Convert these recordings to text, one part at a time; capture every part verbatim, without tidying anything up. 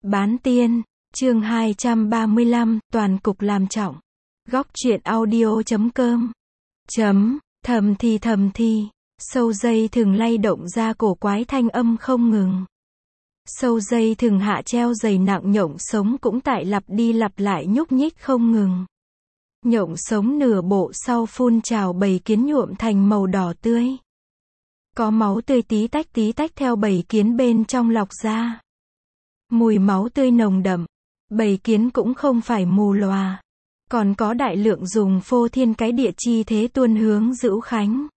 Bán tiên, chương hai trăm ba mươi lăm, toàn cục làm trọng. Góc truyện audio chấm com. Chấm, thầm thì thầm thì, sâu dây thừng lay động ra cổ quái thanh âm không ngừng. Sâu dây thừng hạ treo dày nặng nhộng sống cũng tại lặp đi lặp lại nhúc nhích không ngừng. Nhộng sống nửa bộ sau phun trào bầy kiến nhuộm thành màu đỏ tươi. Có máu tươi tí tách tí tách theo bầy kiến bên trong lọc ra. Mùi máu tươi nồng đậm. Bầy kiến cũng không phải mù lòa. Còn có đại lượng dùng phô thiên cái địa chi thế tuôn hướng Dữu Khánh.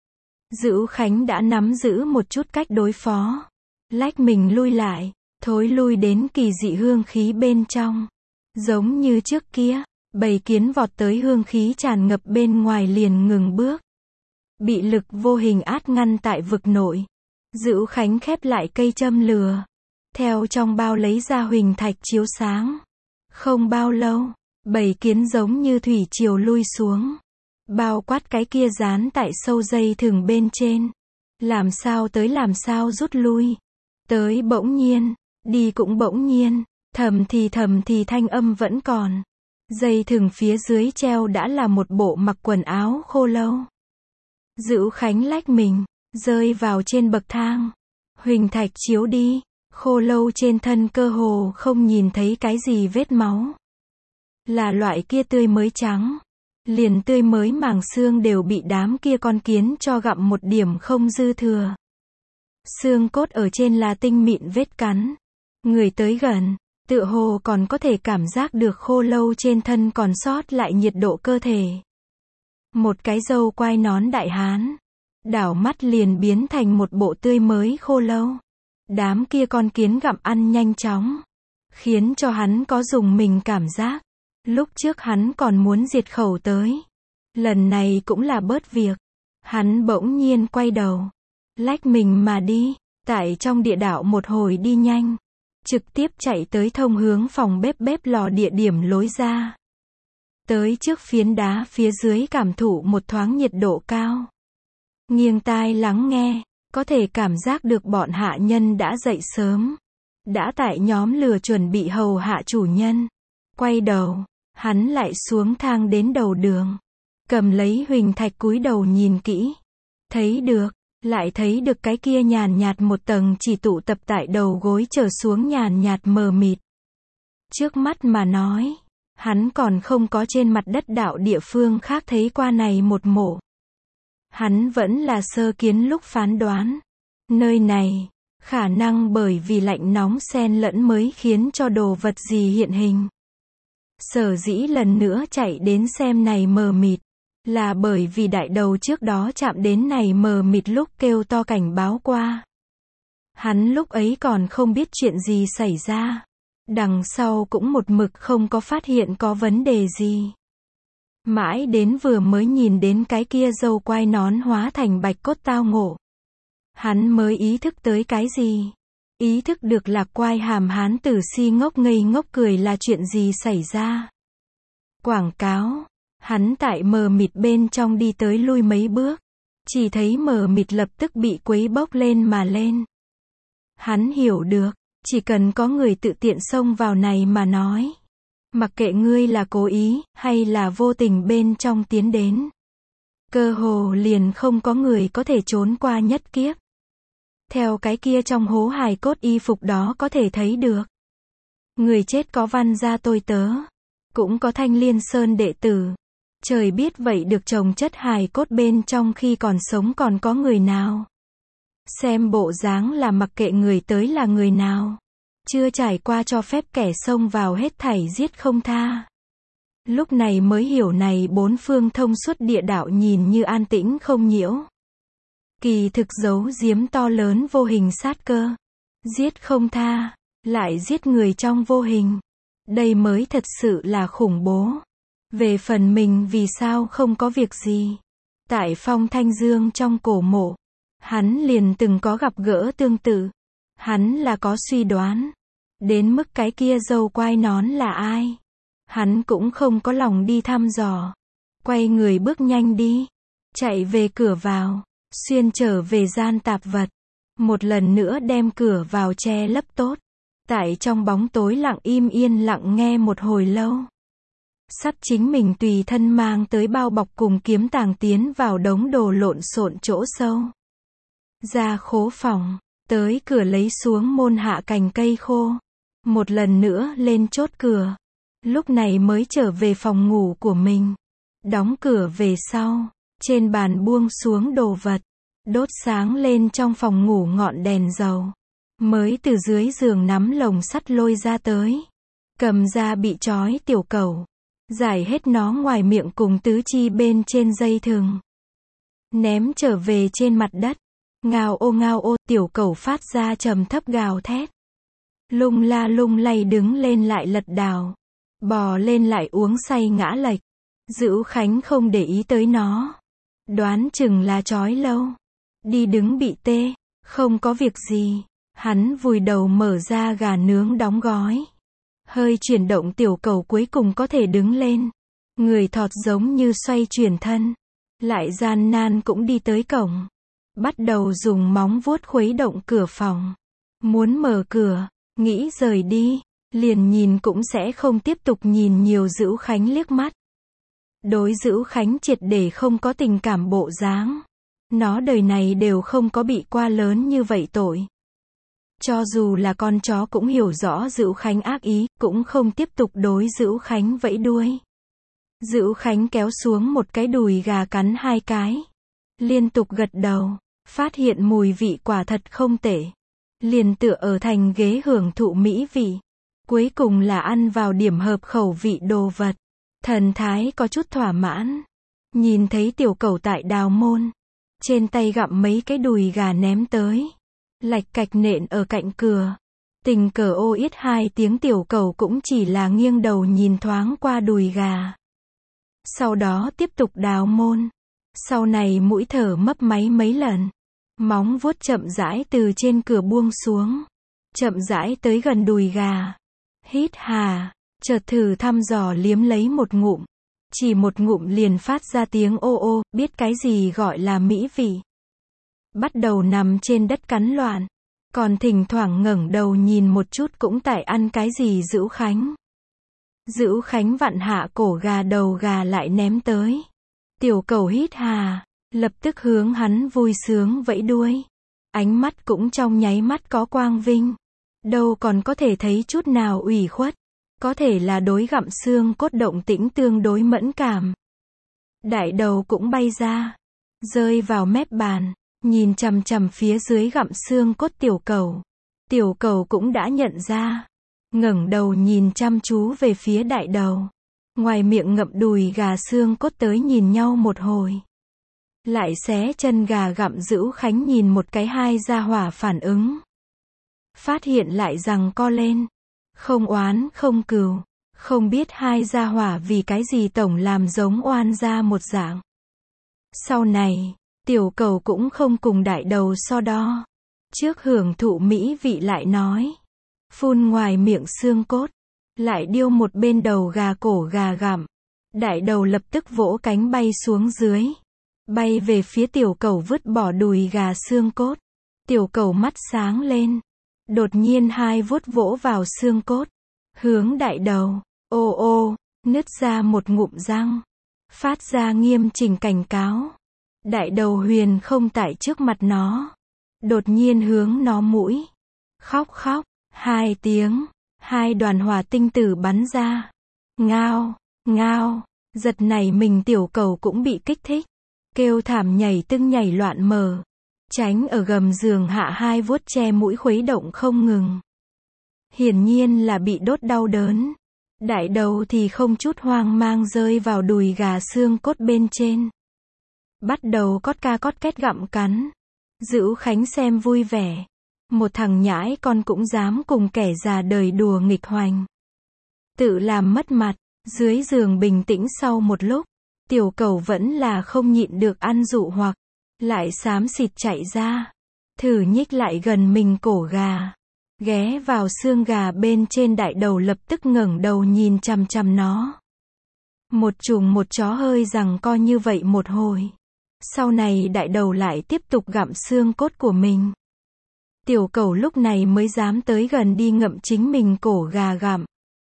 Dữu Khánh đã nắm giữ một chút cách đối phó. Lách mình lui lại, thối lui đến kỳ dị hương khí bên trong. Giống như trước kia, bầy kiến vọt tới hương khí tràn ngập bên ngoài liền ngừng bước. Bị lực vô hình át ngăn tại vực nội. Dữu Khánh khép lại cây châm lửa. Theo trong bao lấy ra huỳnh thạch chiếu sáng. Không bao lâu, bầy kiến giống như thủy triều lui xuống. Bao quát cái kia dán tại sâu dây thừng bên trên. Làm sao tới làm sao rút lui. Tới bỗng nhiên, đi cũng bỗng nhiên, thầm thì thầm thì thanh âm vẫn còn. Dây thừng phía dưới treo đã là một bộ mặc quần áo khô lâu. Dữu Khánh lách mình, rơi vào trên bậc thang. Huỳnh thạch chiếu đi, khô lâu trên thân cơ hồ không nhìn thấy cái gì vết máu. Là loại kia tươi mới trắng. Liền tươi mới màng xương đều bị đám kia con kiến cho gặm một điểm không dư thừa. Xương cốt ở trên là tinh mịn vết cắn. Người tới gần, tựa hồ còn có thể cảm giác được khô lâu trên thân còn sót lại nhiệt độ cơ thể. Một cái râu quai nón đại hán. Đảo mắt liền biến thành một bộ tươi mới khô lâu. Đám kia con kiến gặm ăn nhanh chóng. Khiến cho hắn có dùng mình cảm giác. Lúc trước hắn còn muốn diệt khẩu tới. Lần này cũng là bớt việc. Hắn bỗng nhiên quay đầu. Lách mình mà đi. Tại trong địa đạo một hồi đi nhanh. Trực tiếp chạy tới thông hướng phòng bếp bếp lò địa điểm lối ra. Tới trước phiến đá phía dưới cảm thụ một thoáng nhiệt độ cao. Nghiêng tai lắng nghe. Có thể cảm giác được bọn hạ nhân đã dậy sớm. Đã tại nhóm lửa chuẩn bị hầu hạ chủ nhân. Quay đầu, hắn lại xuống thang đến đầu đường. Cầm lấy huỳnh thạch cúi đầu nhìn kỹ. Thấy được, lại thấy được cái kia nhàn nhạt một tầng chỉ tụ tập tại đầu gối trở xuống nhàn nhạt mờ mịt. Trước mắt mà nói, hắn còn không có trên mặt đất đạo địa phương khác thấy qua này một mộ. Hắn vẫn là sơ kiến lúc phán đoán. Nơi này, khả năng bởi vì lạnh nóng xen lẫn mới khiến cho đồ vật gì hiện hình. Sở dĩ lần nữa chạy đến xem này mờ mịt. Là bởi vì đại đầu trước đó chạm đến này mờ mịt lúc kêu to cảnh báo qua. Hắn lúc ấy còn không biết chuyện gì xảy ra. Đằng sau cũng một mực không có phát hiện có vấn đề gì. Mãi đến vừa mới nhìn đến cái kia râu quai nón hóa thành bạch cốt tao ngộ. Hắn mới ý thức tới cái gì. Ý thức được là quai hàm hán tử si ngốc ngây ngốc cười là chuyện gì xảy ra. Quảng cáo. Hắn tại mờ mịt bên trong đi tới lui mấy bước. Chỉ thấy mờ mịt lập tức bị quấy bốc lên mà lên. Hắn hiểu được. Chỉ cần có người tự tiện xông vào này mà nói. Mặc kệ ngươi là cố ý, hay là vô tình bên trong tiến đến. Cơ hồ liền không có người có thể trốn qua nhất kiếp. Theo cái kia trong hố hài cốt y phục đó có thể thấy được. Người chết có Văn gia tôi tớ. Cũng có Thanh Liên Sơn đệ tử. Trời biết vậy được chồng chất hài cốt bên trong khi còn sống còn có người nào. Xem bộ dáng là mặc kệ người tới là người nào. Chưa trải qua cho phép kẻ xông vào hết thảy giết không tha. Lúc này mới hiểu này bốn phương thông suốt địa đạo nhìn như an tĩnh không nhiễu. Kỳ thực giấu giếm to lớn vô hình sát cơ. Giết không tha, lại giết người trong vô hình. Đây mới thật sự là khủng bố. Về phần mình vì sao không có việc gì. Tại Phong Thanh Dương trong cổ mộ. Hắn liền từng có gặp gỡ tương tự. Hắn là có suy đoán. Đến mức cái kia râu quai nón là ai. Hắn cũng không có lòng đi thăm dò. Quay người bước nhanh đi. Chạy về cửa vào. Xuyên trở về gian tạp vật. Một lần nữa đem cửa vào che lấp tốt. Tại trong bóng tối lặng im yên lặng nghe một hồi lâu. Sắt chính mình tùy thân mang tới bao bọc cùng kiếm tàng tiến vào đống đồ lộn xộn chỗ sâu. Ra khố phòng, tới cửa lấy xuống môn hạ cành cây khô. Một lần nữa lên chốt cửa. Lúc này mới trở về phòng ngủ của mình. Đóng cửa về sau, trên bàn buông xuống đồ vật. Đốt sáng lên trong phòng ngủ ngọn đèn dầu. Mới từ dưới giường nắm lồng sắt lôi ra tới. Cầm ra bị trói tiểu cẩu. Giải hết nó ngoài miệng cùng tứ chi bên trên dây thừng. Ném trở về trên mặt đất. Ngao ô ngao ô, tiểu cẩu phát ra trầm thấp gào thét. Lung la lung lay đứng lên lại lật đảo. Bò lên lại uống say ngã lệch. Dữu Khánh không để ý tới nó. Đoán chừng là trói lâu. Đi đứng bị tê, không có việc gì. Hắn vùi đầu mở ra gà nướng đóng gói. Hơi chuyển động tiểu cẩu cuối cùng có thể đứng lên. Người thọt giống như xoay chuyển thân. Lại gian nan cũng đi tới cổng. Bắt đầu dùng móng vuốt khuấy động cửa phòng. Muốn mở cửa, nghĩ rời đi, liền nhìn cũng sẽ không tiếp tục nhìn nhiều Dữu Khánh liếc mắt. Đối Dữu Khánh triệt để không có tình cảm bộ dáng. Nó đời này đều không có bị qua lớn như vậy tội. Cho dù là con chó cũng hiểu rõ Dữu Khánh ác ý, cũng không tiếp tục đối Dữu Khánh vẫy đuôi. Dữu Khánh kéo xuống một cái đùi gà cắn hai cái. Liên tục gật đầu, phát hiện mùi vị quả thật không tệ. Liền tựa ở thành ghế hưởng thụ mỹ vị. Cuối cùng là ăn vào điểm hợp khẩu vị đồ vật. Thần thái có chút thỏa mãn. Nhìn thấy tiểu cẩu tại đào môn. Trên tay gặm mấy cái đùi gà ném tới. Lạch cạch nện ở cạnh cửa. Tình cờ ô yết hai tiếng tiểu cẩu cũng chỉ là nghiêng đầu nhìn thoáng qua đùi gà. Sau đó tiếp tục đào môn. Sau này mũi thở mấp máy mấy lần. Móng vuốt chậm rãi từ trên cửa buông xuống. Chậm rãi tới gần đùi gà. Hít hà, chợt thử thăm dò liếm lấy một ngụm. Chỉ một ngụm liền phát ra tiếng ô ô, biết cái gì gọi là mỹ vị. Bắt đầu nằm trên đất cắn loạn. Còn thỉnh thoảng ngẩng đầu nhìn một chút cũng tại ăn cái gì Dữu Khánh. Dữu Khánh vặn hạ cổ gà đầu gà lại ném tới. Tiểu cẩu hít hà, lập tức hướng hắn vui sướng vẫy đuôi. Ánh mắt cũng trong nháy mắt có quang vinh. Đâu còn có thể thấy chút nào ủy khuất. Có thể là đối gặm xương cốt động tĩnh tương đối mẫn cảm. Đại đầu cũng bay ra. Rơi vào mép bàn. Nhìn chằm chằm phía dưới gặm xương cốt tiểu cẩu. Tiểu cẩu cũng đã nhận ra. Ngẩng đầu nhìn chăm chú về phía đại đầu. Ngoài miệng ngậm đùi gà xương cốt tới nhìn nhau một hồi. Lại xé chân gà gặm Dữu Khánh nhìn một cái hai gia hỏa phản ứng. Phát hiện lại rằng co lên. Không oán không cừu. Không biết hai gia hỏa vì cái gì tổng làm giống oan gia một dạng. Sau này, tiểu cẩu cũng không cùng đại đầu so đo. Trước hưởng thụ mỹ vị lại nói. Phun ngoài miệng xương cốt. Lại điêu một bên đầu gà cổ gà gặm. Đại đầu lập tức vỗ cánh bay xuống dưới. Bay về phía tiểu cẩu vứt bỏ đùi gà xương cốt. Tiểu cẩu mắt sáng lên. Đột nhiên hai vuốt vỗ vào xương cốt. Hướng đại đầu. Ô ô, nứt ra một ngụm răng. Phát ra nghiêm chỉnh cảnh cáo. Đại đầu huyền không tại trước mặt nó. Đột nhiên hướng nó mũi. Khóc khóc. Hai tiếng. Hai đoàn hỏa tinh tử bắn ra. Ngao, ngao. Giật này mình tiểu cẩu cũng bị kích thích. Kêu thảm nhảy tưng nhảy loạn mờ. Tránh ở gầm giường hạ hai vuốt che mũi khuấy động không ngừng. Hiển nhiên là bị đốt đau đớn. Đại đầu thì không chút hoang mang rơi vào đùi gà xương cốt bên trên. Bắt đầu cót ca cót két gặm cắn. Dữu Khánh xem vui vẻ. Một thằng nhãi con cũng dám cùng kẻ già đời đùa nghịch hoành. Tự làm mất mặt. Dưới giường bình tĩnh sau một lúc. Tiểu cẩu vẫn là không nhịn được ăn dụ hoặc. Lại xám xịt chạy ra. Thử nhích lại gần mình cổ gà. Ghé vào xương gà bên trên đại đầu lập tức ngẩng đầu nhìn chằm chằm nó. Một trùng một chó hơi rằng co như vậy một hồi. Sau này đại đầu lại tiếp tục gặm xương cốt của mình. Tiểu Cẩu lúc này mới dám tới gần đi ngậm chính mình cổ gà gặm.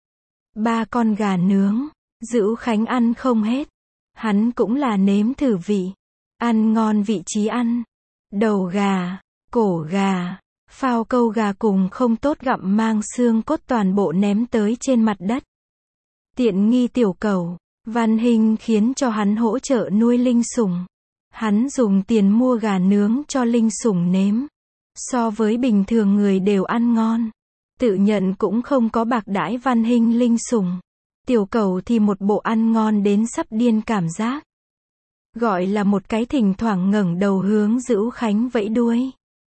Ba con gà nướng, Dữu Khánh ăn không hết. Hắn cũng là nếm thử vị. Ăn ngon vị trí ăn. Đầu gà, cổ gà, phao câu gà cùng không tốt gặm mang xương cốt toàn bộ ném tới trên mặt đất. Tiện nghi Tiểu Cẩu. Văn Hinh khiến cho hắn hỗ trợ nuôi linh sủng. Hắn dùng tiền mua gà nướng cho linh sủng nếm. So với bình thường người đều ăn ngon. Tự nhận cũng không có bạc đãi Văn Hinh linh sủng. Tiểu Cẩu thì một bộ ăn ngon đến sắp điên cảm giác. Gọi là một cái thỉnh thoảng ngẩng đầu hướng Dữu Khánh vẫy đuôi.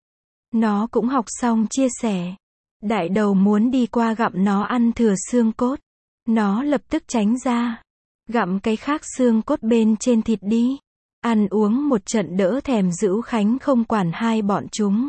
Nó cũng học xong chia sẻ. Đại đầu muốn đi qua gặm nó ăn thừa xương cốt. Nó lập tức tránh ra. Gặm cái khác xương cốt bên trên thịt đi. Ăn uống một trận đỡ thèm Dữu Khánh không quản hai bọn chúng.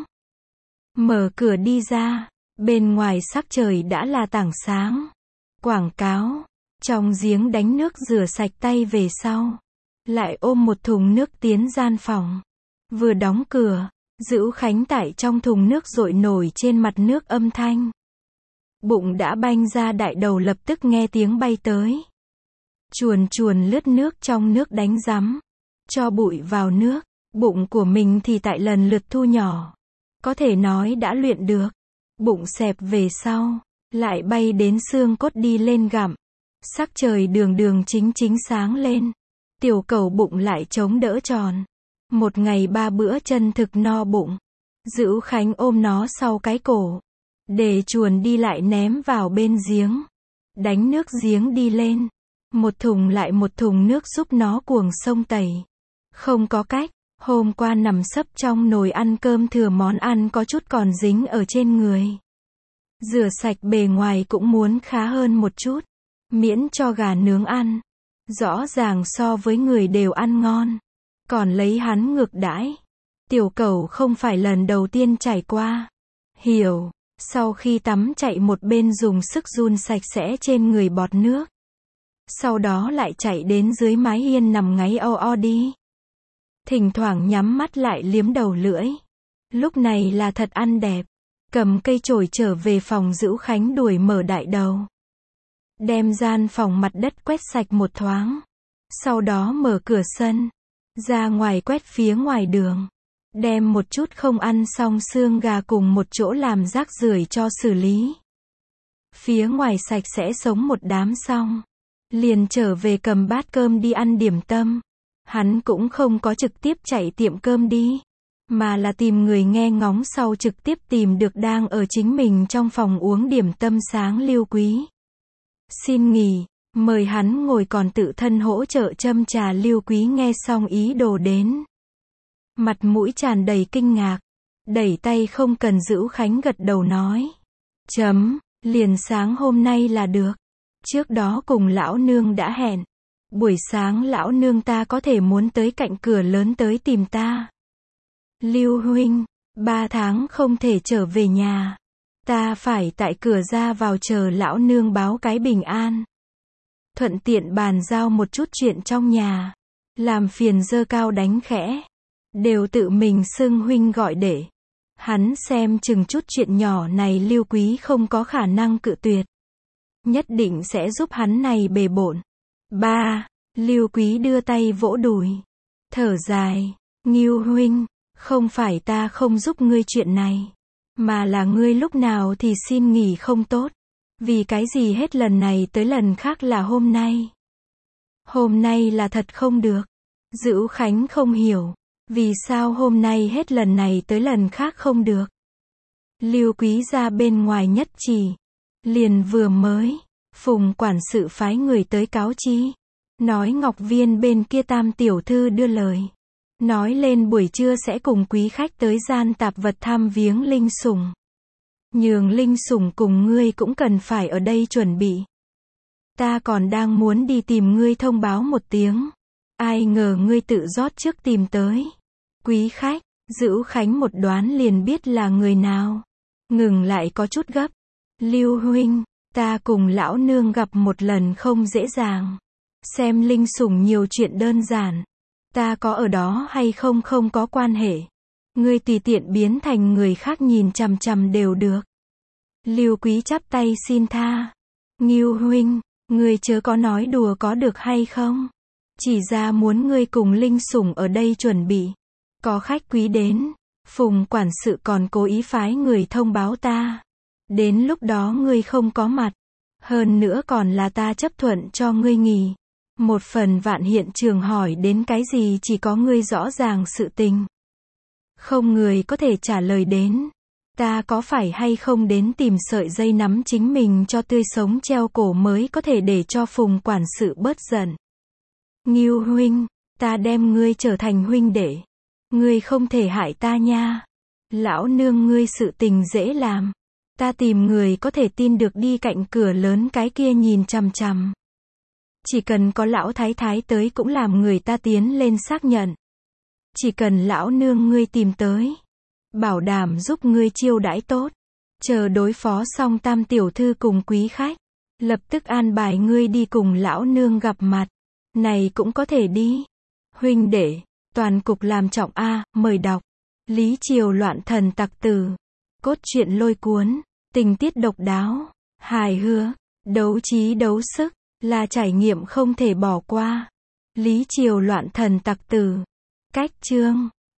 Mở cửa đi ra. Bên ngoài sắc trời đã là tảng sáng. Quảng cáo. Trong giếng đánh nước rửa sạch tay về sau. Lại ôm một thùng nước tiến gian phòng. Vừa đóng cửa. Dữu Khánh tải trong thùng nước dội nổi trên mặt nước âm thanh. Bụng đã banh ra, đại đầu lập tức nghe tiếng bay tới. Chuồn chuồn lướt nước trong nước đánh rắm. Cho bụi vào nước. Bụng của mình thì tại lần lượt thu nhỏ. Có thể nói đã luyện được. Bụng xẹp về sau. Lại bay đến xương cốt đi lên gặm. Sắc trời đường đường chính chính sáng lên. Tiểu Cẩu bụng lại chống đỡ tròn. Một ngày ba bữa chân thực no bụng. Dữu Khánh ôm nó sau cái cổ. Để chuồn đi lại ném vào bên giếng. Đánh nước giếng đi lên. Một thùng lại một thùng nước giúp nó cuồng sông tẩy. Không có cách. Hôm qua nằm sấp trong nồi ăn cơm thừa món ăn có chút còn dính ở trên người. Rửa sạch bề ngoài cũng muốn khá hơn một chút. Miễn cho gà nướng ăn. Rõ ràng so với người đều ăn ngon. Còn lấy hắn ngược đãi. Tiểu Cẩu không phải lần đầu tiên trải qua. Hiểu. Sau khi tắm chạy một bên dùng sức run sạch sẽ trên người bọt nước. Sau đó lại chạy đến dưới mái hiên nằm ngáy o o đi. Thỉnh thoảng nhắm mắt lại liếm đầu lưỡi. Lúc này là thật ăn đẹp. Cầm cây chổi trở về phòng Dữu Khánh đuổi mở đại đầu. Đem gian phòng mặt đất quét sạch một thoáng. Sau đó mở cửa sân. Ra ngoài quét phía ngoài đường. Đem một chút không ăn xong xương gà cùng một chỗ làm rác rưởi cho xử lý. Phía ngoài sạch sẽ sống một đám xong. Liền trở về cầm bát cơm đi ăn điểm tâm. Hắn cũng không có trực tiếp chạy tiệm cơm đi. Mà là tìm người nghe ngóng sau trực tiếp tìm được đang ở chính mình trong phòng uống điểm tâm sáng Lưu Quý. Xin nghỉ, mời hắn ngồi còn tự thân hỗ trợ châm trà. Lưu Quý nghe xong ý đồ đến. Mặt mũi tràn đầy kinh ngạc. Đẩy tay không cần Dữu Khánh gật đầu nói. Chấm, liền sáng hôm nay là được. Trước đó cùng lão nương đã hẹn. Buổi sáng lão nương ta có thể muốn tới cạnh cửa lớn tới tìm ta. Lưu huynh, ba tháng không thể trở về nhà. Ta phải tại cửa ra vào chờ lão nương báo cái bình an. Thuận tiện bàn giao một chút chuyện trong nhà. Làm phiền dơ cao đánh khẽ. Đều tự mình xưng huynh gọi để. Hắn xem chừng chút chuyện nhỏ này Lưu Quý không có khả năng cự tuyệt. Nhất định sẽ giúp hắn này bề bộn. Ba, Lưu Quý đưa tay vỗ đùi. Thở dài. Ngưu huynh, không phải ta không giúp ngươi chuyện này. Mà là ngươi lúc nào thì xin nghỉ không tốt. Vì cái gì hết lần này tới lần khác là hôm nay. Hôm nay là thật không được. Dữu Khánh không hiểu. Vì sao hôm nay hết lần này tới lần khác không được. Lưu Quý ra bên ngoài nhất chỉ. Liền vừa mới. Phùng quản sự phái người tới cáo chi. Nói Ngọc Viên bên kia Tam tiểu thư đưa lời. Nói lên buổi trưa sẽ cùng quý khách tới gian tạp vật thăm viếng linh sủng. Nhường linh sủng cùng ngươi cũng cần phải ở đây chuẩn bị. Ta còn đang muốn đi tìm ngươi thông báo một tiếng. Ai ngờ ngươi tự rót trước tìm tới. Quý khách, Dữu Khánh một đoán liền biết là người nào. Ngừng lại có chút gấp. Lưu huynh, ta cùng lão nương gặp một lần không dễ dàng. Xem linh sủng nhiều chuyện đơn giản. Ta có ở đó hay không không có quan hệ. Ngươi tùy tiện biến thành người khác nhìn chằm chằm đều được. Lưu Quý chắp tay xin tha. Ngưu huynh, ngươi chớ có nói đùa có được hay không? Chỉ ra muốn ngươi cùng Linh Sủng ở đây chuẩn bị. Có khách quý đến. Phùng quản sự còn cố ý phái người thông báo ta. Đến lúc đó ngươi không có mặt. Hơn nữa còn là ta chấp thuận cho ngươi nghỉ. Một phần vạn hiện trường hỏi đến cái gì chỉ có ngươi rõ ràng sự tình. Không người có thể trả lời đến. Ta có phải hay không đến tìm sợi dây nắm chính mình cho tươi sống treo cổ mới có thể để cho Phùng quản sự bớt giận. Ngưu huynh, ta đem ngươi trở thành huynh đệ. Ngươi không thể hại ta nha. Lão nương ngươi sự tình dễ làm. Ta tìm người có thể tin được đi cạnh cửa lớn cái kia nhìn chằm chằm. Chỉ cần có lão thái thái tới cũng làm người ta tiến lên xác nhận. Chỉ cần lão nương ngươi tìm tới. Bảo đảm giúp ngươi chiêu đãi tốt. Chờ đối phó xong tam tiểu thư cùng quý khách. Lập tức an bài ngươi đi cùng lão nương gặp mặt. Này cũng có thể đi. Huynh đệ, toàn cục làm trọng A, mời đọc. Lý Triều loạn thần tặc tử. Cốt truyện lôi cuốn. Tình tiết độc đáo. Hài hước. Đấu trí đấu sức. Là trải nghiệm không thể bỏ qua. Lý Triều loạn thần tặc tử. Cách chương.